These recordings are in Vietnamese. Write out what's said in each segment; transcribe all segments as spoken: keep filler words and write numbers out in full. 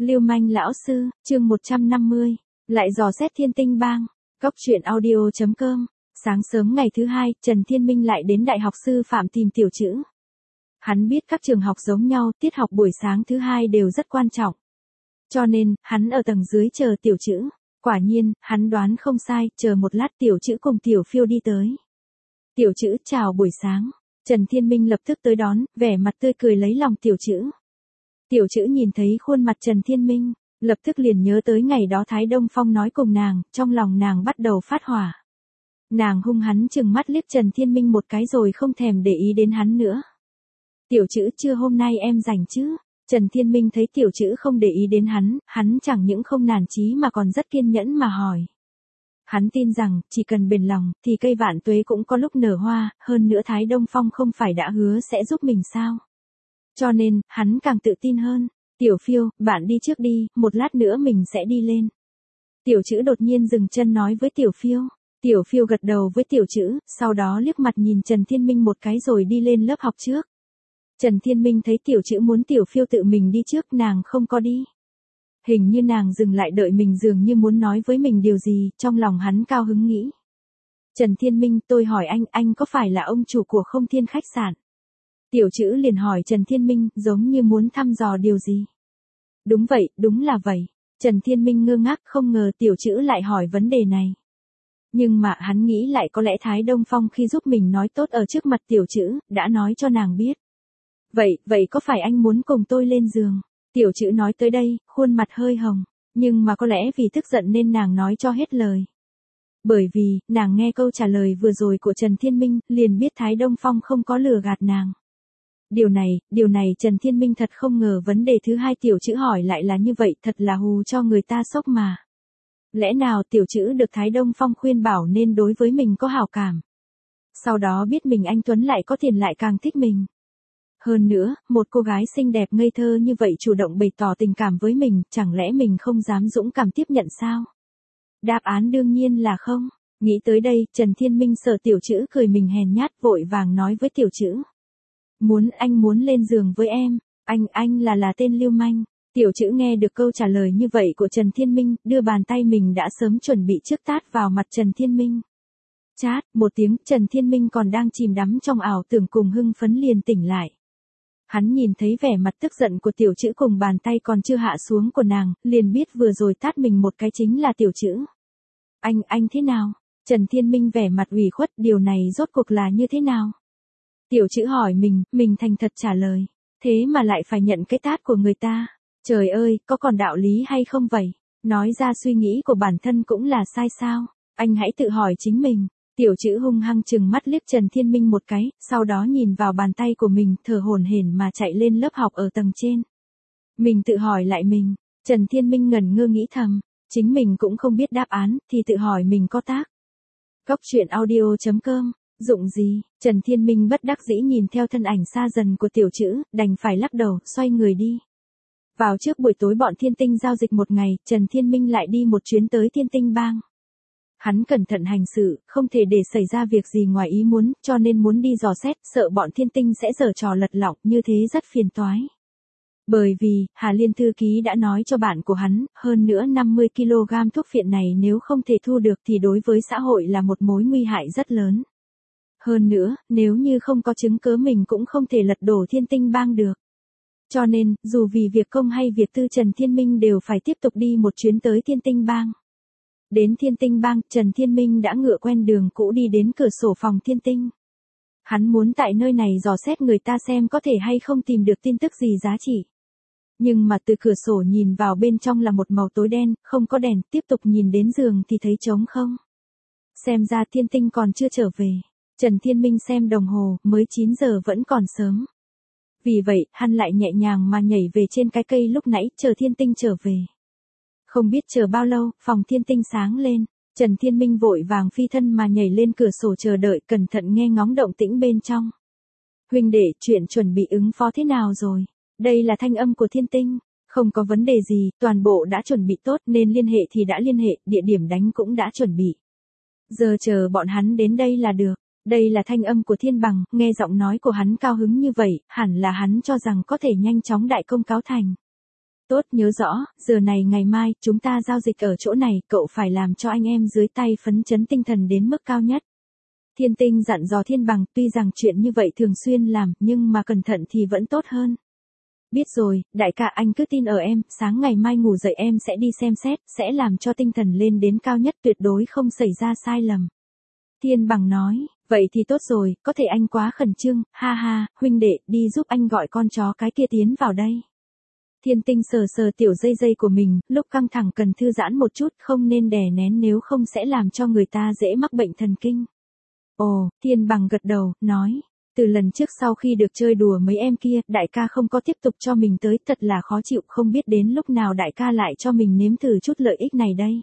Lưu manh lão sư, chương một trăm năm mươi, lại dò xét Thiên Tinh Bang. Cóc truyện audio chấm com. Sáng sớm ngày thứ hai, Trần Thiên Minh lại đến Đại học Sư Phạm tìm tiểu chữ. Hắn biết các trường học giống nhau, tiết học buổi sáng thứ hai đều rất quan trọng. Cho nên, hắn ở tầng dưới chờ tiểu chữ. Quả nhiên, hắn đoán không sai, chờ một lát tiểu chữ cùng tiểu phiêu đi tới. Tiểu chữ chào buổi sáng. Trần Thiên Minh lập tức tới đón, vẻ mặt tươi cười lấy lòng tiểu chữ. Tiểu chữ nhìn thấy khuôn mặt Trần Thiên Minh, lập tức liền nhớ tới ngày đó Thái Đông Phong nói cùng nàng, trong lòng nàng bắt đầu phát hỏa. Nàng hung hắn chừng mắt liếc Trần Thiên Minh một cái rồi không thèm để ý đến hắn nữa. Tiểu chữ chưa hôm nay em rảnh chứ? Trần Thiên Minh thấy tiểu chữ không để ý đến hắn, hắn chẳng những không nản chí mà còn rất kiên nhẫn mà hỏi. Hắn tin rằng, chỉ cần bền lòng, thì cây vạn tuế cũng có lúc nở hoa, hơn nữa Thái Đông Phong không phải đã hứa sẽ giúp mình sao? Cho nên, hắn càng tự tin hơn. Tiểu phiêu, bạn đi trước đi, một lát nữa mình sẽ đi lên. Tiểu chữ đột nhiên dừng chân nói với tiểu phiêu. Tiểu phiêu gật đầu với tiểu chữ, sau đó liếc mặt nhìn Trần Thiên Minh một cái rồi đi lên lớp học trước. Trần Thiên Minh thấy tiểu chữ muốn tiểu phiêu tự mình đi trước, nàng không có đi. Hình như nàng dừng lại đợi mình, dường như muốn nói với mình điều gì, trong lòng hắn cao hứng nghĩ. Trần Thiên Minh, tôi hỏi anh, anh có phải là ông chủ của Không Thiên khách sạn? Tiểu chữ liền hỏi Trần Thiên Minh, giống như muốn thăm dò điều gì. Đúng vậy, đúng là vậy. Trần Thiên Minh ngơ ngác, không ngờ tiểu chữ lại hỏi vấn đề này. Nhưng mà hắn nghĩ lại có lẽ Thái Đông Phong khi giúp mình nói tốt ở trước mặt tiểu chữ, đã nói cho nàng biết. Vậy, vậy có phải anh muốn cùng tôi lên giường? Tiểu chữ nói tới đây, khuôn mặt hơi hồng, nhưng mà có lẽ vì tức giận nên nàng nói cho hết lời. Bởi vì, nàng nghe câu trả lời vừa rồi của Trần Thiên Minh, liền biết Thái Đông Phong không có lừa gạt nàng. Điều này, điều này Trần Thiên Minh thật không ngờ vấn đề thứ hai tiểu chữ hỏi lại là như vậy, thật là hù cho người ta sốc mà. Lẽ nào tiểu chữ được Thái Đông Phong khuyên bảo nên đối với mình có hảo cảm. Sau đó biết mình anh Tuấn lại có tiền lại càng thích mình. Hơn nữa, một cô gái xinh đẹp ngây thơ như vậy chủ động bày tỏ tình cảm với mình, chẳng lẽ mình không dám dũng cảm tiếp nhận sao? Đáp án đương nhiên là không. Nghĩ tới đây, Trần Thiên Minh sợ tiểu chữ cười mình hèn nhát, vội vàng nói với tiểu chữ. Muốn, anh muốn lên giường với em, anh, anh là là tên lưu manh. Tiểu chữ nghe được câu trả lời như vậy của Trần Thiên Minh, đưa bàn tay mình đã sớm chuẩn bị trước tát vào mặt Trần Thiên Minh. Chát, một tiếng, Trần Thiên Minh còn đang chìm đắm trong ảo tưởng cùng hưng phấn liền tỉnh lại. Hắn nhìn thấy vẻ mặt tức giận của tiểu chữ cùng bàn tay còn chưa hạ xuống của nàng, liền biết vừa rồi tát mình một cái chính là tiểu chữ. Anh, anh thế nào? Trần Thiên Minh vẻ mặt ủy khuất, điều này rốt cuộc là như thế nào? Tiểu chữ hỏi mình, mình thành thật trả lời. Thế mà lại phải nhận cái tát của người ta. Trời ơi, có còn đạo lý hay không vậy? Nói ra suy nghĩ của bản thân cũng là sai sao? Anh hãy tự hỏi chính mình. Tiểu chữ hung hăng chừng mắt liếc Trần Thiên Minh một cái, sau đó nhìn vào bàn tay của mình, thở hổn hển mà chạy lên lớp học ở tầng trên. Mình tự hỏi lại mình. Trần Thiên Minh ngẩn ngơ nghĩ thầm. Chính mình cũng không biết đáp án, thì tự hỏi mình có tác. Cóc truyện audio chấm com. Dụng gì? Trần Thiên Minh bất đắc dĩ nhìn theo thân ảnh xa dần của tiểu chữ, đành phải lắc đầu, xoay người đi. Vào trước buổi tối bọn Thiên Tinh giao dịch một ngày, Trần Thiên Minh lại đi một chuyến tới Thiên Tinh Bang. Hắn cẩn thận hành sự, không thể để xảy ra việc gì ngoài ý muốn, cho nên muốn đi dò xét, sợ bọn Thiên Tinh sẽ giở trò lật lọng, như thế rất phiền toái. Bởi vì, Hà Liên thư ký đã nói cho bạn của hắn, hơn nữa năm mươi ki lô gam thuốc phiện này nếu không thể thu được thì đối với xã hội là một mối nguy hại rất lớn. Hơn nữa, nếu như không có chứng cớ mình cũng không thể lật đổ Thiên Tinh Bang được. Cho nên, dù vì việc công hay việc tư Trần Thiên Minh đều phải tiếp tục đi một chuyến tới Thiên Tinh Bang. Đến Thiên Tinh Bang, Trần Thiên Minh đã ngựa quen đường cũ đi đến cửa sổ phòng Thiên Tinh. Hắn muốn tại nơi này dò xét người ta xem có thể hay không tìm được tin tức gì giá trị. Nhưng mà từ cửa sổ nhìn vào bên trong là một màu tối đen, không có đèn, tiếp tục nhìn đến giường thì thấy trống không. Xem ra Thiên Tinh còn chưa trở về. Trần Thiên Minh xem đồng hồ, mới chín giờ vẫn còn sớm. Vì vậy, hắn lại nhẹ nhàng mà nhảy về trên cái cây lúc nãy, chờ Thiên Tinh trở về. Không biết chờ bao lâu, phòng Thiên Tinh sáng lên. Trần Thiên Minh vội vàng phi thân mà nhảy lên cửa sổ chờ đợi, cẩn thận nghe ngóng động tĩnh bên trong. Huynh đệ, chuyện chuẩn bị ứng phó thế nào rồi? Đây là thanh âm của Thiên Tinh. Không có vấn đề gì, toàn bộ đã chuẩn bị tốt nên liên hệ thì đã liên hệ, địa điểm đánh cũng đã chuẩn bị. Giờ chờ bọn hắn đến đây là được. Đây là thanh âm của Thiên Bằng, nghe giọng nói của hắn cao hứng như vậy, hẳn là hắn cho rằng có thể nhanh chóng đại công cáo thành. Tốt, nhớ rõ, giờ này ngày mai, chúng ta giao dịch ở chỗ này, cậu phải làm cho anh em dưới tay phấn chấn tinh thần đến mức cao nhất. Thiên Tinh dặn dò Thiên Bằng, tuy rằng chuyện như vậy thường xuyên làm, nhưng mà cẩn thận thì vẫn tốt hơn. Biết rồi, đại ca anh cứ tin ở em, sáng ngày mai ngủ dậy em sẽ đi xem xét, sẽ làm cho tinh thần lên đến cao nhất, tuyệt đối không xảy ra sai lầm. Thiên Bằng nói, vậy thì tốt rồi, có thể anh quá khẩn trương, ha ha, huynh đệ, đi giúp anh gọi con chó cái kia tiến vào đây. Thiên Tinh sờ sờ tiểu dây dây của mình, lúc căng thẳng cần thư giãn một chút, không nên đè nén nếu không sẽ làm cho người ta dễ mắc bệnh thần kinh. Ồ, Thiên Bằng gật đầu, nói, từ lần trước sau khi được chơi đùa mấy em kia, đại ca không có tiếp tục cho mình tới, thật là khó chịu, không biết đến lúc nào đại ca lại cho mình nếm thử chút lợi ích này đây.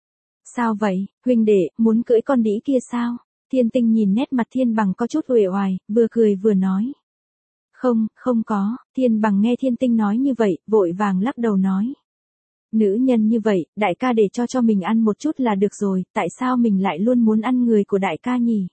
Sao vậy, huynh đệ, muốn cưỡi con đĩ kia sao? Thiên Tinh nhìn nét mặt Thiên Bằng có chút uể oải, vừa cười vừa nói. Không, không có, Thiên Bằng nghe Thiên Tinh nói như vậy, vội vàng lắc đầu nói. Nữ nhân như vậy, đại ca để cho cho mình ăn một chút là được rồi, tại sao mình lại luôn muốn ăn người của đại ca nhỉ?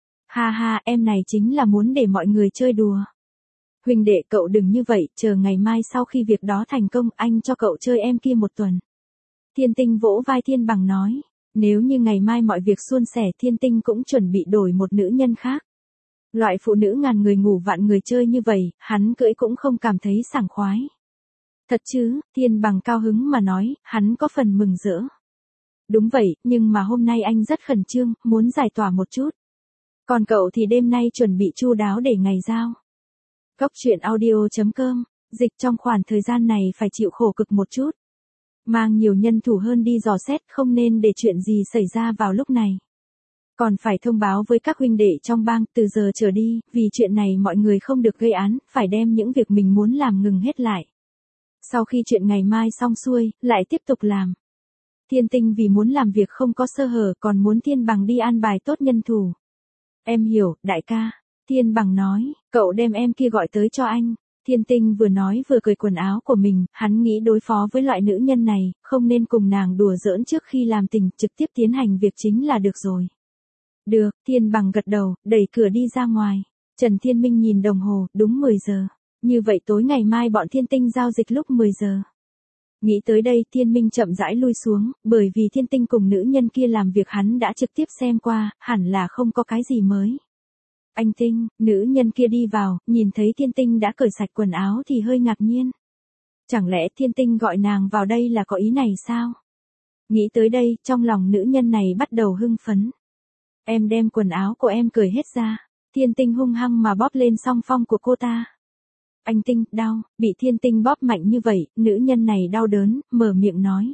Ha ha, em này chính là muốn để mọi người chơi đùa. Huynh đệ cậu đừng như vậy, chờ ngày mai sau khi việc đó thành công, anh cho cậu chơi em kia một tuần. Thiên Tinh vỗ vai Thiên Bằng nói, nếu như ngày mai mọi việc suôn sẻ, Thiên Tinh cũng chuẩn bị đổi một nữ nhân khác. Loại phụ nữ ngàn người ngủ vạn người chơi như vậy, hắn cưỡi cũng không cảm thấy sảng khoái. Thật chứ, Thiên Bằng cao hứng mà nói, hắn có phần mừng rỡ. Đúng vậy, nhưng mà hôm nay anh rất khẩn trương, muốn giải tỏa một chút. Còn cậu thì đêm nay chuẩn bị chu đáo để ngày giao. Góc truyện audio chấm com, dịch trong khoảng thời gian này phải chịu khổ cực một chút. Mang nhiều nhân thủ hơn đi dò xét, không nên để chuyện gì xảy ra vào lúc này. Còn phải thông báo với các huynh đệ trong bang, từ giờ trở đi, vì chuyện này mọi người không được gây án, phải đem những việc mình muốn làm ngừng hết lại. Sau khi chuyện ngày mai xong xuôi, lại tiếp tục làm. Thiên Tinh vì muốn làm việc không có sơ hở, còn muốn Thiên Bằng đi an bài tốt nhân thủ. Em hiểu, đại ca. Thiên Bằng nói, cậu đem em kia gọi tới cho anh. Thiên Tinh vừa nói vừa cởi quần áo của mình, hắn nghĩ đối phó với loại nữ nhân này, không nên cùng nàng đùa giỡn trước khi làm tình, trực tiếp tiến hành việc chính là được rồi. Được, Thiên Bằng gật đầu, đẩy cửa đi ra ngoài. Trần Thiên Minh nhìn đồng hồ, đúng mười giờ. Như vậy tối ngày mai bọn Thiên Tinh giao dịch lúc mười giờ. Nghĩ tới đây Thiên Minh chậm rãi lui xuống, bởi vì Thiên Tinh cùng nữ nhân kia làm việc hắn đã trực tiếp xem qua, hẳn là không có cái gì mới. Anh Tinh, nữ nhân kia đi vào, nhìn thấy Thiên Tinh đã cởi sạch quần áo thì hơi ngạc nhiên. Chẳng lẽ Thiên Tinh gọi nàng vào đây là có ý này sao? Nghĩ tới đây, trong lòng nữ nhân này bắt đầu hưng phấn. Em đem quần áo của em cởi hết ra. Thiên Tinh hung hăng mà bóp lên song phong của cô ta. Anh Tinh, đau, bị Thiên Tinh bóp mạnh như vậy, nữ nhân này đau đớn, mở miệng nói.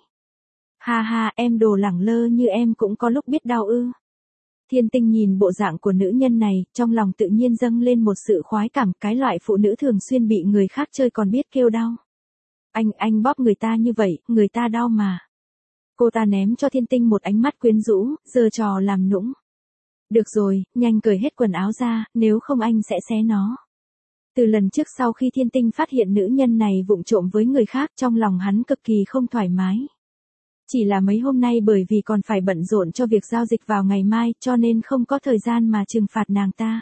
Ha ha, em đồ lẳng lơ như em cũng có lúc biết đau ư. Thiên Tinh nhìn bộ dạng của nữ nhân này, trong lòng tự nhiên dâng lên một sự khoái cảm, cái loại phụ nữ thường xuyên bị người khác chơi còn biết kêu đau. Anh, anh bóp người ta như vậy, người ta đau mà. Cô ta ném cho Thiên Tinh một ánh mắt quyến rũ, giơ trò làm nũng. Được rồi, nhanh cởi hết quần áo ra, nếu không anh sẽ xé nó. Từ lần trước sau khi Thiên Tinh phát hiện nữ nhân này vụng trộm với người khác, trong lòng hắn cực kỳ không thoải mái. Chỉ là mấy hôm nay bởi vì còn phải bận rộn cho việc giao dịch vào ngày mai, cho nên không có thời gian mà trừng phạt nàng ta.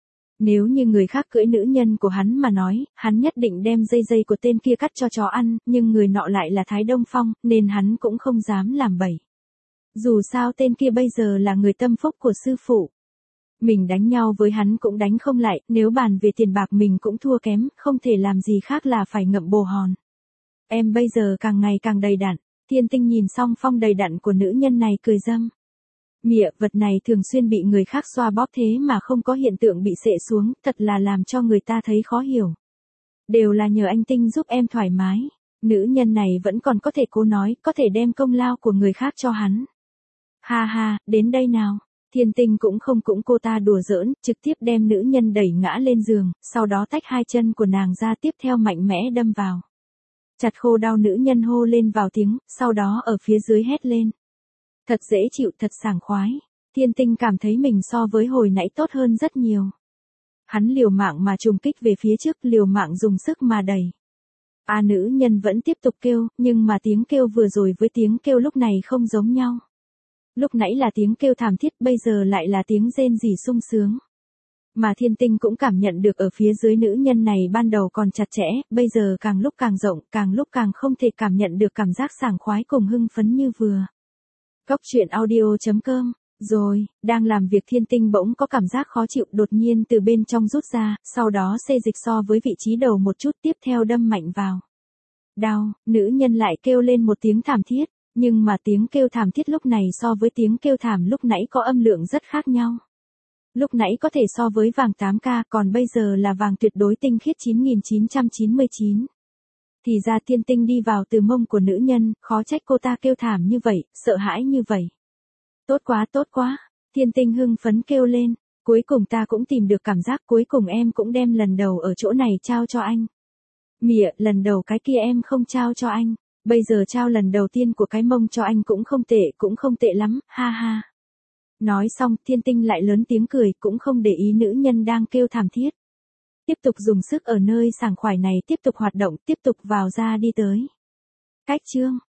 Nếu như người khác cưỡi nữ nhân của hắn mà nói, hắn nhất định đem dây dây của tên kia cắt cho chó ăn, nhưng người nọ lại là Thái Đông Phong, nên hắn cũng không dám làm bậy. Dù sao tên kia bây giờ là người tâm phúc của sư phụ. Mình đánh nhau với hắn cũng đánh không lại, nếu bàn về tiền bạc mình cũng thua kém, không thể làm gì khác là phải ngậm bồ hòn. Em bây giờ càng ngày càng đầy đặn. Thiên Tinh nhìn song phong đầy đặn của nữ nhân này cười râm. Mịa, vật này thường xuyên bị người khác xoa bóp thế mà không có hiện tượng bị xệ xuống, thật là làm cho người ta thấy khó hiểu. Đều là nhờ anh Tinh giúp em thoải mái. Nữ nhân này vẫn còn có thể cố nói, có thể đem công lao của người khác cho hắn. Ha ha, đến đây nào. Thiên Tinh cũng không cũng cô ta đùa giỡn, trực tiếp đem nữ nhân đẩy ngã lên giường, sau đó tách hai chân của nàng ra tiếp theo mạnh mẽ đâm vào. Chặt khô đau nữ nhân hô lên vào tiếng, sau đó ở phía dưới hét lên. Thật dễ chịu, thật sảng khoái. Thiên Tinh cảm thấy mình so với hồi nãy tốt hơn rất nhiều. Hắn liều mạng mà trùng kích về phía trước, liều mạng dùng sức mà đẩy. A nữ nhân vẫn tiếp tục kêu, nhưng mà tiếng kêu vừa rồi với tiếng kêu lúc này không giống nhau. Lúc nãy là tiếng kêu thảm thiết, bây giờ lại là tiếng rên rỉ sung sướng. Mà thiên tinh cũng cảm nhận được ở phía dưới nữ nhân này ban đầu còn chặt chẽ, bây giờ càng lúc càng rộng, càng lúc càng không thể cảm nhận được cảm giác sảng khoái cùng hưng phấn như vừa. Cốc truyện audio chấm com. Rồi, đang làm việc thiên tinh bỗng có cảm giác khó chịu đột nhiên từ bên trong rút ra, sau đó xê dịch so với vị trí đầu một chút tiếp theo đâm mạnh vào. Đau, nữ nhân lại kêu lên một tiếng thảm thiết, nhưng mà tiếng kêu thảm thiết lúc này so với tiếng kêu thảm lúc nãy có âm lượng rất khác nhau. Lúc nãy có thể so với vàng tám K, còn bây giờ là vàng tuyệt đối tinh khiết chín nghìn chín trăm chín mươi chín. Thì ra thiên tinh đi vào từ mông của nữ nhân, khó trách cô ta kêu thảm như vậy, sợ hãi như vậy. Tốt quá tốt quá, thiên tinh hưng phấn kêu lên, cuối cùng ta cũng tìm được cảm giác, cuối cùng em cũng đem lần đầu ở chỗ này trao cho anh. Mịa, lần đầu cái kia em không trao cho anh, bây giờ trao lần đầu tiên của cái mông cho anh cũng không tệ, cũng không tệ lắm, ha ha. Nói xong, thiên tinh lại lớn tiếng cười, cũng không để ý nữ nhân đang kêu thảm thiết. Tiếp tục dùng sức ở nơi sảng khoái này, tiếp tục hoạt động, tiếp tục vào ra đi tới. Cách chương